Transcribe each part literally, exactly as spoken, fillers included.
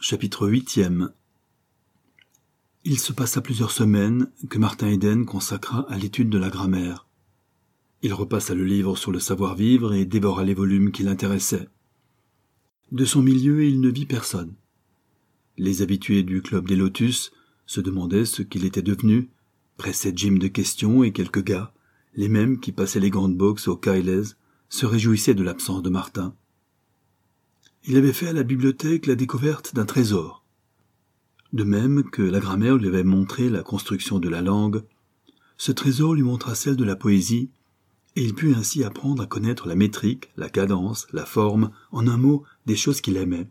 Chapitre huitième. Il se passa plusieurs semaines que Martin Eden consacra à l'étude de la grammaire. Il repassa le livre sur le savoir-vivre et dévora les volumes qui l'intéressaient. De son milieu, il ne vit personne. Les habitués du club des Lotus se demandaient ce qu'il était devenu, pressaient Jim de questions et quelques gars, les mêmes qui passaient les grandes boxes aux Kylez, se réjouissaient de l'absence de Martin. Il avait fait à la bibliothèque la découverte d'un trésor. De même que la grammaire lui avait montré la construction de la langue, ce trésor lui montra celle de la poésie, et il put ainsi apprendre à connaître la métrique, la cadence, la forme, en un mot, des choses qu'il aimait.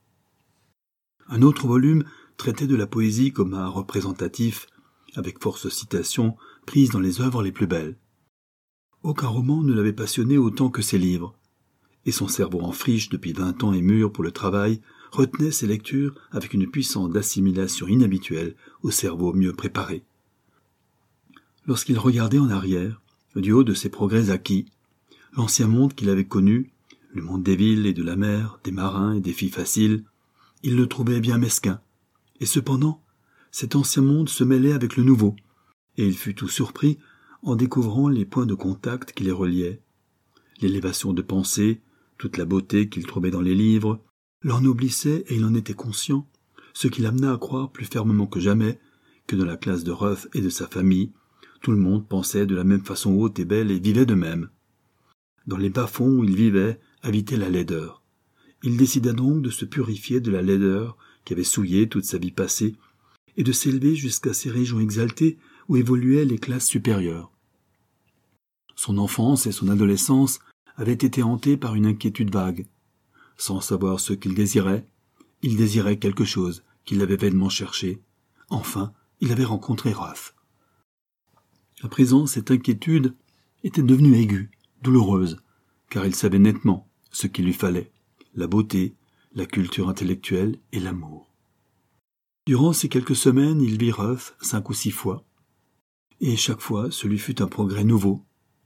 Un autre volume traitait de la poésie comme un représentatif, avec force citations prises dans les œuvres les plus belles. Aucun roman ne l'avait passionné autant que ses livres, et son cerveau en friche depuis vingt ans et mûr pour le travail retenait ses lectures avec une puissance d'assimilation inhabituelle au cerveau mieux préparé. Lorsqu'il regardait en arrière, du haut de ses progrès acquis, l'ancien monde qu'il avait connu, le monde des villes et de la mer, des marins et des filles faciles, il le trouvait bien mesquin, et cependant, cet ancien monde se mêlait avec le nouveau, et il fut tout surpris en découvrant les points de contact qui les reliaient, l'élévation de pensée, toute la beauté qu'il trouvait dans les livres, l'ennoblissait et il en était conscient, ce qui l'amena à croire plus fermement que jamais que dans la classe de Ruff et de sa famille, tout le monde pensait de la même façon haute et belle et vivait de même. Dans les bas-fonds où il vivait, habitait la laideur. Il décida donc de se purifier de la laideur qui avait souillé toute sa vie passée et de s'élever jusqu'à ces régions exaltées où évoluaient les classes supérieures. Son enfance et son adolescence avaient été hantées par une inquiétude vague. Sans savoir ce qu'il désirait, il désirait quelque chose qu'il avait vainement cherché. Enfin, il avait rencontré Ruff. À présent, cette inquiétude était devenue aiguë, douloureuse, car il savait nettement ce qu'il lui fallait, la beauté, la culture intellectuelle et l'amour. Durant ces quelques semaines, il vit Ruff cinq ou six fois, et chaque fois, ce lui fut un progrès nouveau.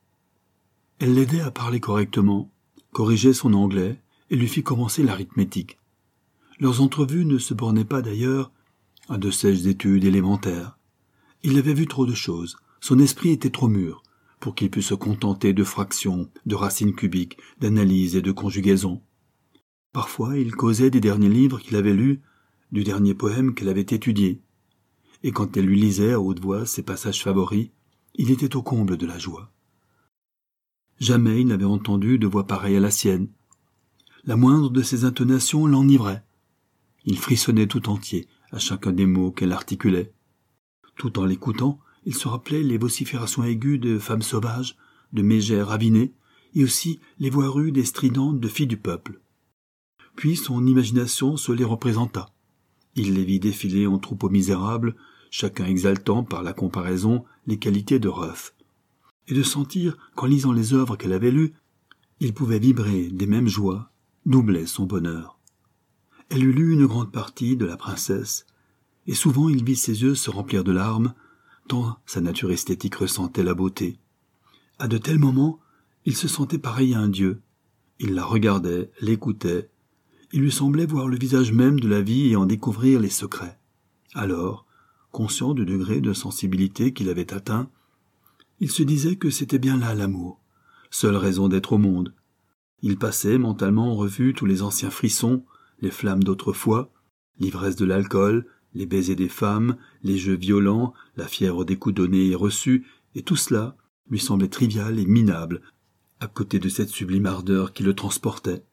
Elle l'aidait à parler correctement, corrigeait son anglais et lui fit commencer l'arithmétique. Leurs entrevues ne se bornaient pas d'ailleurs à de sèches études élémentaires. Il avait vu trop de choses, son esprit était trop mûr pour qu'il pût se contenter de fractions, de racines cubiques, d'analyses et de conjugaisons. Parfois, il causait des derniers livres qu'il avait lus, du dernier poème qu'elle avait étudié, et quand elle lui lisait à haute voix ses passages favoris, il était au comble de la joie. Jamais il n'avait entendu de voix pareille à la sienne. La moindre de ses intonations l'enivrait. Il frissonnait tout entier à chacun des mots qu'elle articulait. Tout en l'écoutant, il se rappelait les vociférations aiguës de femmes sauvages, de mégères ravinées, et aussi les voix rudes et stridentes de filles du peuple. Puis son imagination se les représenta. Il les vit défiler en troupeaux misérables, chacun exaltant par la comparaison les qualités de Ruff, et de sentir qu'en lisant les œuvres qu'elle avait lues, il pouvait vibrer des mêmes joies, doublait son bonheur. Elle eut lu une grande partie de La Princesse, et souvent il vit ses yeux se remplir de larmes, tant sa nature esthétique ressentait la beauté. À de tels moments, il se sentait pareil à un dieu. Il la regardait, l'écoutait. Il lui semblait voir le visage même de la vie et en découvrir les secrets. Alors, conscient du degré de sensibilité qu'il avait atteint, il se disait que c'était bien là l'amour, seule raison d'être au monde. Il passait mentalement en revue tous les anciens frissons, les flammes d'autrefois, l'ivresse de l'alcool, les baisers des femmes, les jeux violents, la fièvre des coups donnés et reçus, et tout cela lui semblait trivial et minable, à côté de cette sublime ardeur qui le transportait.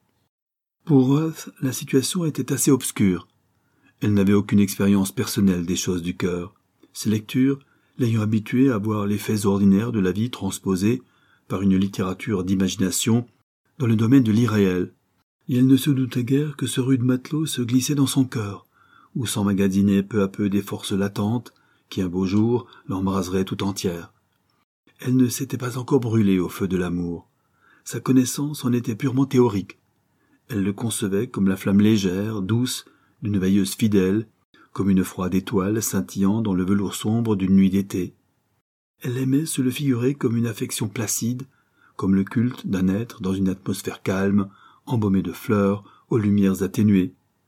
Pour Ruff, la situation était assez obscure. Elle n'avait aucune expérience personnelle des choses du cœur. Ses lectures, l'ayant habituée à voir les faits ordinaires de la vie transposés par une littérature d'imagination dans le domaine de l'irréel, et elle ne se doutait guère que ce rude matelot se glissait dans son cœur, où s'emmagasinaient peu à peu des forces latentes qui un beau jour l'embraseraient tout entière. Elle ne s'était pas encore brûlée au feu de l'amour. Sa connaissance en était purement théorique. Elle le concevait comme la flamme légère, douce, d'une veilleuse fidèle, comme une froide étoile scintillant dans le velours sombre d'une nuit d'été. Elle aimait se le figurer comme une affection placide, comme le culte d'un être dans une atmosphère calme, embaumé de fleurs, aux lumières atténuées.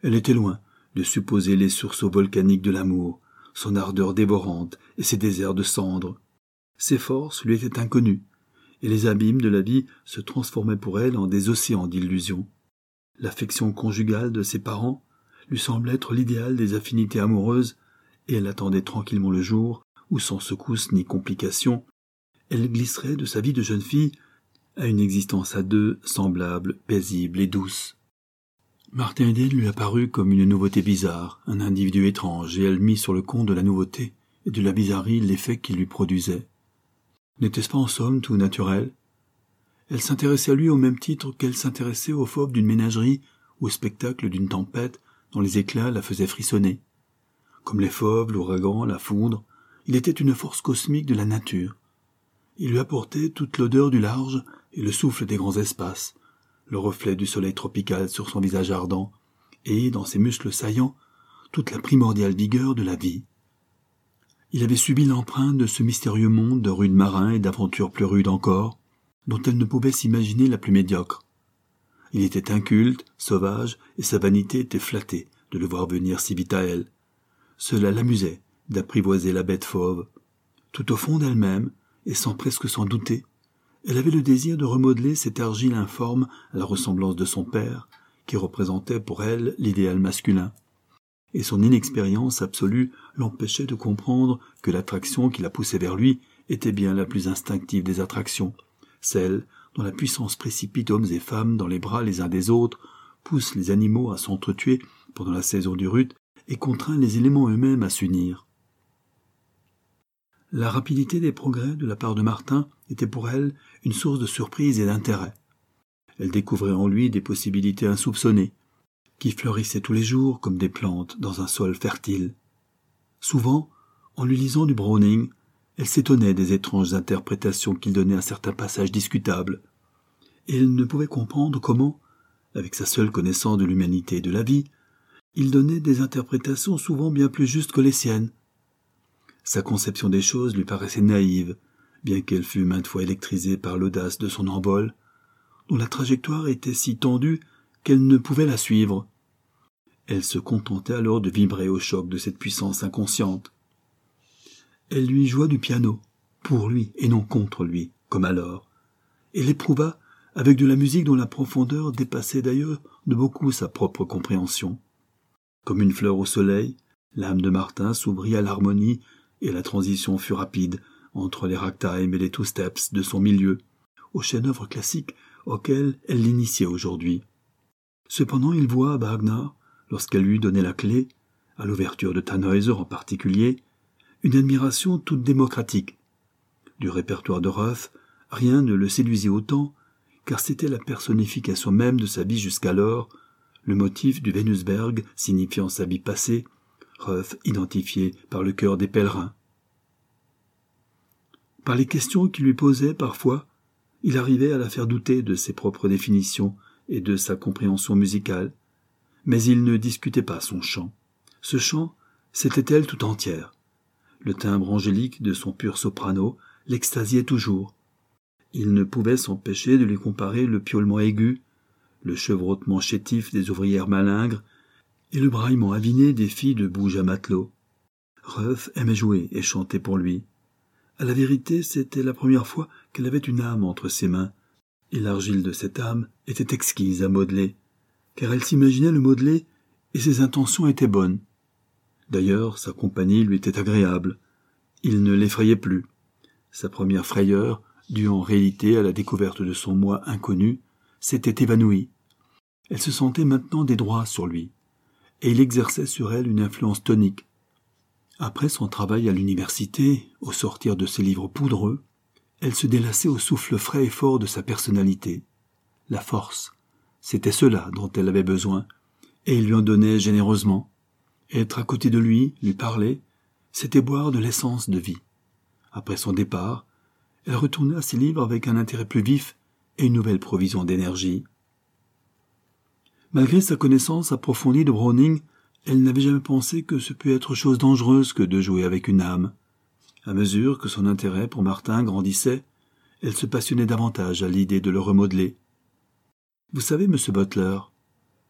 Elle était loin de supposer les sursauts volcaniques de l'amour, son ardeur dévorante et ses déserts de cendres. Ses forces lui étaient inconnues, et les abîmes de la vie se transformaient pour elle en des océans d'illusions. L'affection conjugale de ses parents lui semblait être l'idéal des affinités amoureuses, et elle attendait tranquillement le jour où, sans secousse ni complication, elle glisserait de sa vie de jeune fille à une existence à deux, semblable, paisible et douce. Martin Eden lui apparut comme une nouveauté bizarre, un individu étrange, et elle mit sur le compte de la nouveauté et de la bizarrerie l'effet qu'il lui produisait. N'était-ce pas en somme tout naturel? Elle s'intéressait à lui au même titre qu'elle s'intéressait aux fauves d'une ménagerie ou au spectacle d'une tempête dont les éclats la faisaient frissonner. Comme les fauves, l'ouragan, la foudre, il était une force cosmique de la nature. Il lui apportait toute l'odeur du large et le souffle des grands espaces, le reflet du soleil tropical sur son visage ardent, et, dans ses muscles saillants, toute la primordiale vigueur de la vie. Il avait subi l'empreinte de ce mystérieux monde de rudes marins et d'aventures plus rudes encore, dont elle ne pouvait s'imaginer la plus médiocre. Il était inculte, sauvage, et sa vanité était flattée de le voir venir si vite à elle. Cela l'amusait d'apprivoiser la bête fauve. Tout au fond d'elle-même, et sans presque s'en douter, elle avait le désir de remodeler cette argile informe à la ressemblance de son père, qui représentait pour elle l'idéal masculin. Et son inexpérience absolue l'empêchait de comprendre que l'attraction qui la poussait vers lui était bien la plus instinctive des attractions, celle dont la puissance précipite hommes et femmes dans les bras les uns des autres, pousse les animaux à s'entretuer pendant la saison du rut et contraint les éléments eux-mêmes à s'unir. La rapidité des progrès de la part de Martin était pour elle une source de surprise et d'intérêt. Elle découvrait en lui des possibilités insoupçonnées, qui fleurissaient tous les jours comme des plantes dans un sol fertile. Souvent, en lui lisant du Browning, elle s'étonnait des étranges interprétations qu'il donnait à certains passages discutables, et elle ne pouvait comprendre comment, avec sa seule connaissance de l'humanité et de la vie, il donnait des interprétations souvent bien plus justes que les siennes. Sa conception des choses lui paraissait naïve, bien qu'elle fût maintes fois électrisée par l'audace de son envol, dont la trajectoire était si tendue qu'elle ne pouvait la suivre. Elle se contentait alors de vibrer au choc de cette puissance inconsciente. Elle lui joua du piano, pour lui et non contre lui, comme alors, et l'éprouva avec de la musique dont la profondeur dépassait d'ailleurs de beaucoup sa propre compréhension. Comme une fleur au soleil, l'âme de Martin s'ouvrit à l'harmonie et la transition fut rapide entre les ragtime et les two-steps de son milieu, au chef-d'œuvre classique auquel elle l'initiait aujourd'hui. Cependant, il voit à Wagner, lorsqu'elle lui donnait la clé, à l'ouverture de Tannhäuser en particulier, une admiration toute démocratique. Du répertoire de Ruff, rien ne le séduisait autant, car c'était la personnification même de sa vie jusqu'alors, le motif du Venusberg signifiant sa vie passée, Ruff identifié par le cœur des pèlerins. Par les questions qu'il lui posait parfois, il arrivait à la faire douter de ses propres définitions et de sa compréhension musicale, mais il ne discutait pas son chant. Ce chant, c'était elle tout entière. Le timbre angélique de son pur soprano l'extasiait toujours. Il ne pouvait s'empêcher de lui comparer le piaulement aigu, le chevrotement chétif des ouvrières malingres et le braillement aviné des filles de bouge à matelot. Ruff aimait jouer et chanter pour lui. À la vérité, c'était la première fois qu'elle avait une âme entre ses mains, et l'argile de cette âme était exquise à modeler, car elle s'imaginait le modeler et ses intentions étaient bonnes. D'ailleurs, sa compagnie lui était agréable. Il ne l'effrayait plus. Sa première frayeur, due en réalité à la découverte de son moi inconnu, s'était évanouie. Elle se sentait maintenant des droits sur lui, et il exerçait sur elle une influence tonique. Après son travail à l'université, au sortir de ses livres poudreux, elle se délassait au souffle frais et fort de sa personnalité. La force, c'était cela dont elle avait besoin, et il lui en donnait généreusement. Être à côté de lui, lui parler, c'était boire de l'essence de vie. Après son départ, elle retourna à ses livres avec un intérêt plus vif et une nouvelle provision d'énergie. Malgré sa connaissance approfondie de Browning, elle n'avait jamais pensé que ce pût être chose dangereuse que de jouer avec une âme. À mesure que son intérêt pour Martin grandissait, elle se passionnait davantage à l'idée de le remodeler. « Vous savez, monsieur Butler,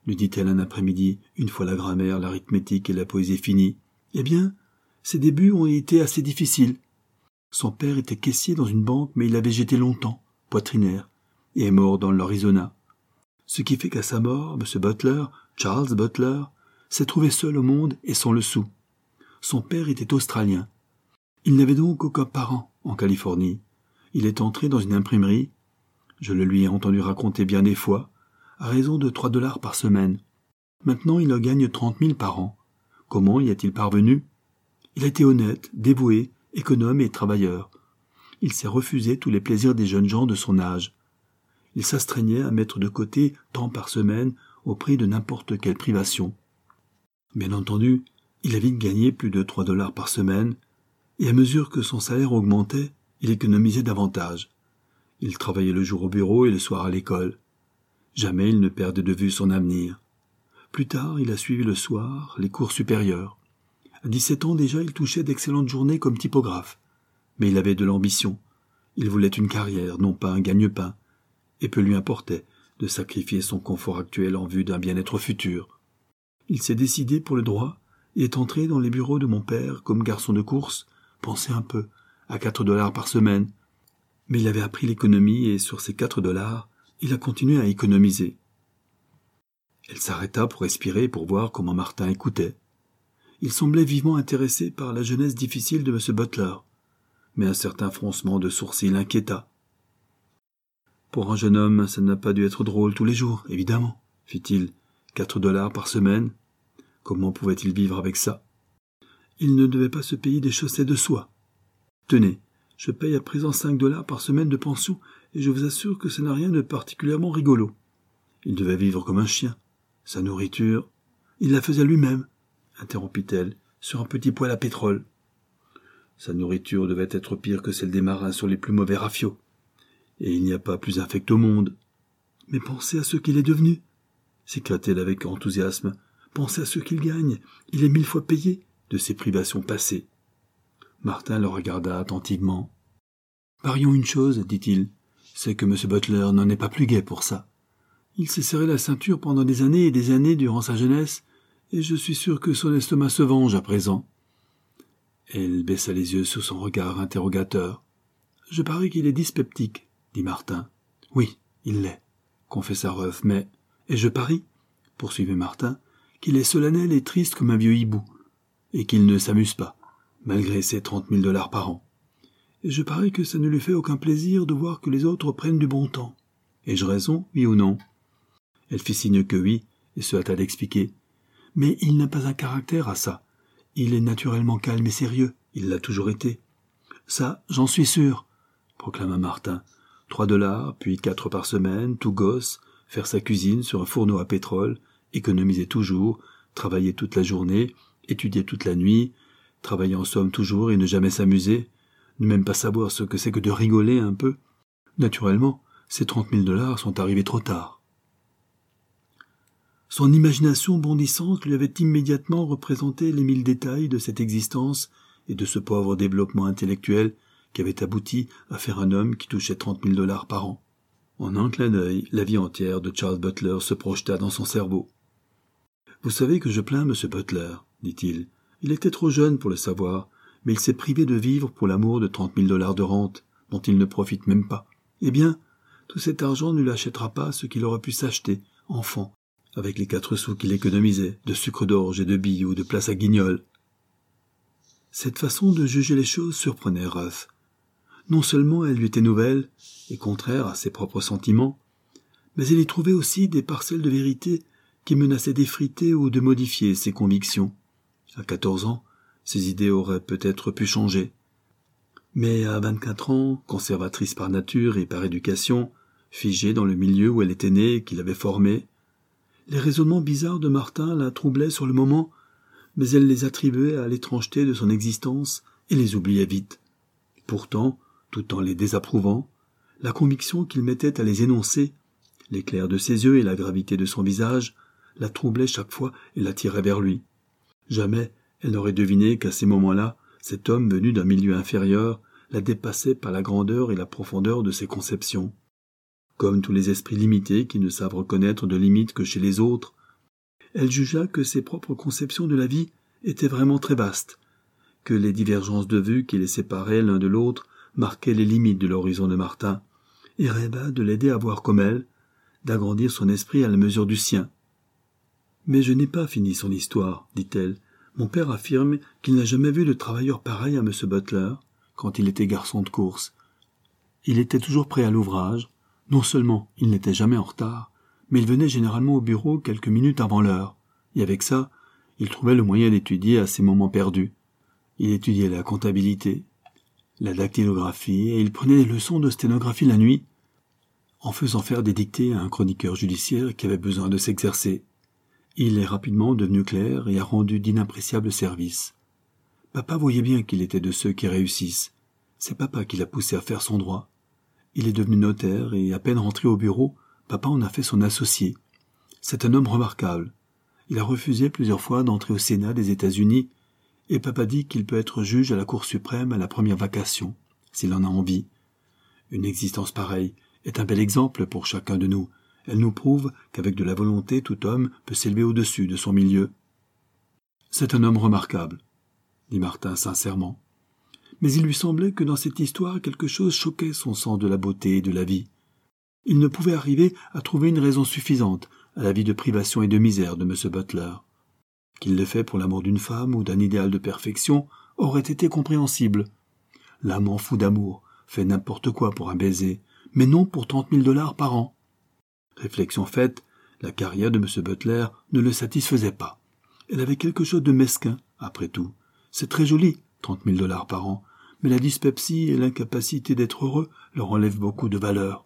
lui dit-elle un après-midi, une fois la grammaire, l'arithmétique et la poésie finis. Eh bien, ses débuts ont été assez difficiles. Son père était caissier dans une banque, mais il avait jeté longtemps, poitrinaire, et est mort dans l'Arizona. Ce qui fait qu'à sa mort, M. Butler, Charles Butler, s'est trouvé seul au monde et sans le sou. Son père était australien. Il n'avait donc aucun parent en Californie. Il est entré dans une imprimerie, je le lui ai entendu raconter bien des fois, à raison de trois dollars par semaine. Maintenant, il en gagne trente mille par an. Comment y est-il parvenu? Il a été honnête, dévoué, économe et travailleur. Il s'est refusé tous les plaisirs des jeunes gens de son âge. Il s'astreignait à mettre de côté tant par semaine au prix de n'importe quelle privation. Bien entendu, il a vite gagné plus de trois dollars par semaine, et à mesure que son salaire augmentait, il économisait davantage. Il travaillait le jour au bureau et le soir à l'école. Jamais il ne perdait de vue son avenir. Plus tard, il a suivi le soir les cours supérieurs. À dix-sept ans déjà, il touchait d'excellentes journées comme typographe. Mais il avait de l'ambition. Il voulait une carrière, non pas un gagne-pain. Et peu lui importait de sacrifier son confort actuel en vue d'un bien-être futur. Il s'est décidé pour le droit et est entré dans les bureaux de mon père comme garçon de course, pensez un peu, à quatre dollars par semaine. Mais il avait appris l'économie et sur ces quatre dollars, il a continué à économiser. Elle s'arrêta pour respirer et pour voir comment Martin écoutait. Il semblait vivement intéressé par la jeunesse difficile de M. Butler, mais un certain froncement de sourcils l'inquiéta. « Pour un jeune homme, ça n'a pas dû être drôle tous les jours, évidemment, » fit-il. « Quatre dollars par semaine. Comment pouvait-il vivre avec ça? Il ne devait pas se payer des chaussettes de soie. Tenez, je paye à présent cinq dollars par semaine de pension, et je vous assure que ça n'a rien de particulièrement rigolo. Il devait vivre comme un chien. Sa nourriture, il la faisait lui-même, interrompit-elle, sur un petit poêle à pétrole. Sa nourriture devait être pire que celle des marins sur les plus mauvais rafiots. Et il n'y a pas plus infect au monde. Mais pensez à ce qu'il est devenu, s'éclata-t-elle avec enthousiasme. Pensez à ce qu'il gagne. Il est mille fois payé de ses privations passées. Martin le regarda attentivement. Parions une chose, dit-il, c'est que M. Butler n'en est pas plus gai pour ça. Il s'est serré la ceinture pendant des années et des années durant sa jeunesse, et je suis sûr que son estomac se venge à présent. Elle baissa les yeux sous son regard interrogateur. Je parie qu'il est dyspeptique, dit Martin. Oui, il l'est, confessa Ruff, mais, et je parie, poursuivit Martin, qu'il est solennel et triste comme un vieux hibou, et qu'il ne s'amuse pas, malgré ses trente mille dollars par an. Et je parie que ça ne lui fait aucun plaisir de voir que les autres prennent du bon temps. Ai-je raison, oui ou non? Elle fit signe que oui, et se hâta d'expliquer. Mais il n'a pas un caractère à ça. Il est naturellement calme et sérieux, il l'a toujours été. Ça, j'en suis sûr, proclama Martin. Trois dollars, puis quatre par semaine, tout gosse, faire sa cuisine sur un fourneau à pétrole, économiser toujours, travailler toute la journée, étudier toute la nuit, travailler en somme toujours et ne jamais s'amuser, ne même pas savoir ce que c'est que de rigoler un peu. Naturellement, ces trente mille dollars sont arrivés trop tard. Son imagination bondissante lui avait immédiatement représenté les mille détails de cette existence et de ce pauvre développement intellectuel qui avait abouti à faire un homme qui touchait trente mille dollars par an. En un clin d'œil, la vie entière de Charles Butler se projeta dans son cerveau. « Vous savez que je plains M. Butler, dit-il. Il était trop jeune pour le savoir, mais il s'est privé de vivre pour l'amour de trente mille dollars de rente, dont il ne profite même pas. Eh bien, tout cet argent ne lui achètera pas ce qu'il aurait pu s'acheter, enfant, avec les quatre sous qu'il économisait, de sucre d'orge et de billes ou de place à guignol. » Cette façon de juger les choses surprenait Ruff. Non seulement elle lui était nouvelle, et contraire à ses propres sentiments, mais elle y trouvait aussi des parcelles de vérité qui menaçaient d'effriter ou de modifier ses convictions. À quatorze ans, ses idées auraient peut-être pu changer. Mais à vingt-quatre ans, conservatrice par nature et par éducation, figée dans le milieu où elle était née et qui l'avait formée, les raisonnements bizarres de Martin la troublaient sur le moment, mais elle les attribuait à l'étrangeté de son existence et les oubliait vite. Pourtant, tout en les désapprouvant, la conviction qu'il mettait à les énoncer, l'éclair de ses yeux et la gravité de son visage, la troublaient chaque fois et l'attiraient vers lui. Jamais elle n'aurait deviné qu'à ces moments-là, cet homme venu d'un milieu inférieur la dépassait par la grandeur et la profondeur de ses conceptions. Comme tous les esprits limités qui ne savent reconnaître de limites que chez les autres, elle jugea que ses propres conceptions de la vie étaient vraiment très vastes, que les divergences de vue qui les séparaient l'un de l'autre marquaient les limites de l'horizon de Martin, et rêva de l'aider à voir comme elle, d'agrandir son esprit à la mesure du sien. « Mais je n'ai pas fini son histoire, dit-elle. Mon père affirme qu'il n'a jamais vu de travailleur pareil à M. Butler, quand il était garçon de course. Il était toujours prêt à l'ouvrage. Non seulement il n'était jamais en retard, mais il venait généralement au bureau quelques minutes avant l'heure. Et avec ça, il trouvait le moyen d'étudier à ses moments perdus. Il étudiait la comptabilité, la dactylographie, et il prenait des leçons de sténographie la nuit, en faisant faire des dictées à un chroniqueur judiciaire qui avait besoin de s'exercer. Il est rapidement devenu clerc et a rendu d'inappréciables services. Papa voyait bien qu'il était de ceux qui réussissent. C'est papa qui l'a poussé à faire son droit. Il est devenu notaire et à peine rentré au bureau, papa en a fait son associé. C'est un homme remarquable. Il a refusé plusieurs fois d'entrer au Sénat des États-Unis et papa dit qu'il peut être juge à la Cour suprême à la première vacation, s'il en a envie. Une existence pareille est un bel exemple pour chacun de nous. Elle nous prouve qu'avec de la volonté, tout homme peut s'élever au-dessus de son milieu. « C'est un homme remarquable, » dit Martin sincèrement. Mais il lui semblait que dans cette histoire quelque chose choquait son sens de la beauté et de la vie. Il ne pouvait arriver à trouver une raison suffisante à la vie de privation et de misère de M. Butler. Qu'il le fait pour l'amour d'une femme ou d'un idéal de perfection aurait été compréhensible. L'amant fou d'amour fait n'importe quoi pour un baiser, mais non pour trente mille dollars par an. Réflexion faite, la carrière de M. Butler ne le satisfaisait pas. Elle avait quelque chose de mesquin, après tout. C'est très joli, trente mille dollars par an, mais la dyspepsie et l'incapacité d'être heureux leur enlèvent beaucoup de valeur.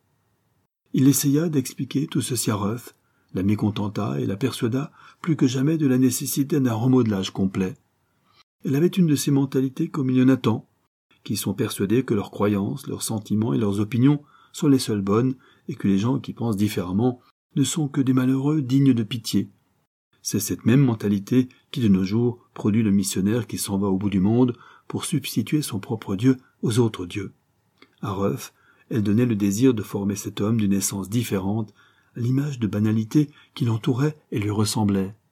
Il essaya d'expliquer tout ceci à Ruth, la mécontenta et la persuada plus que jamais de la nécessité d'un remodelage complet. Elle avait une de ces mentalités comme il y en a tant, qui sont persuadés que leurs croyances, leurs sentiments et leurs opinions sont les seules bonnes et que les gens qui pensent différemment ne sont que des malheureux dignes de pitié. C'est cette même mentalité qui, de nos jours, produit le missionnaire qui s'en va au bout du monde pour substituer son propre Dieu aux autres dieux. À Ruth, elle donnait le désir de former cet homme d'une essence différente, à l'image de banalité qui l'entourait et lui ressemblait.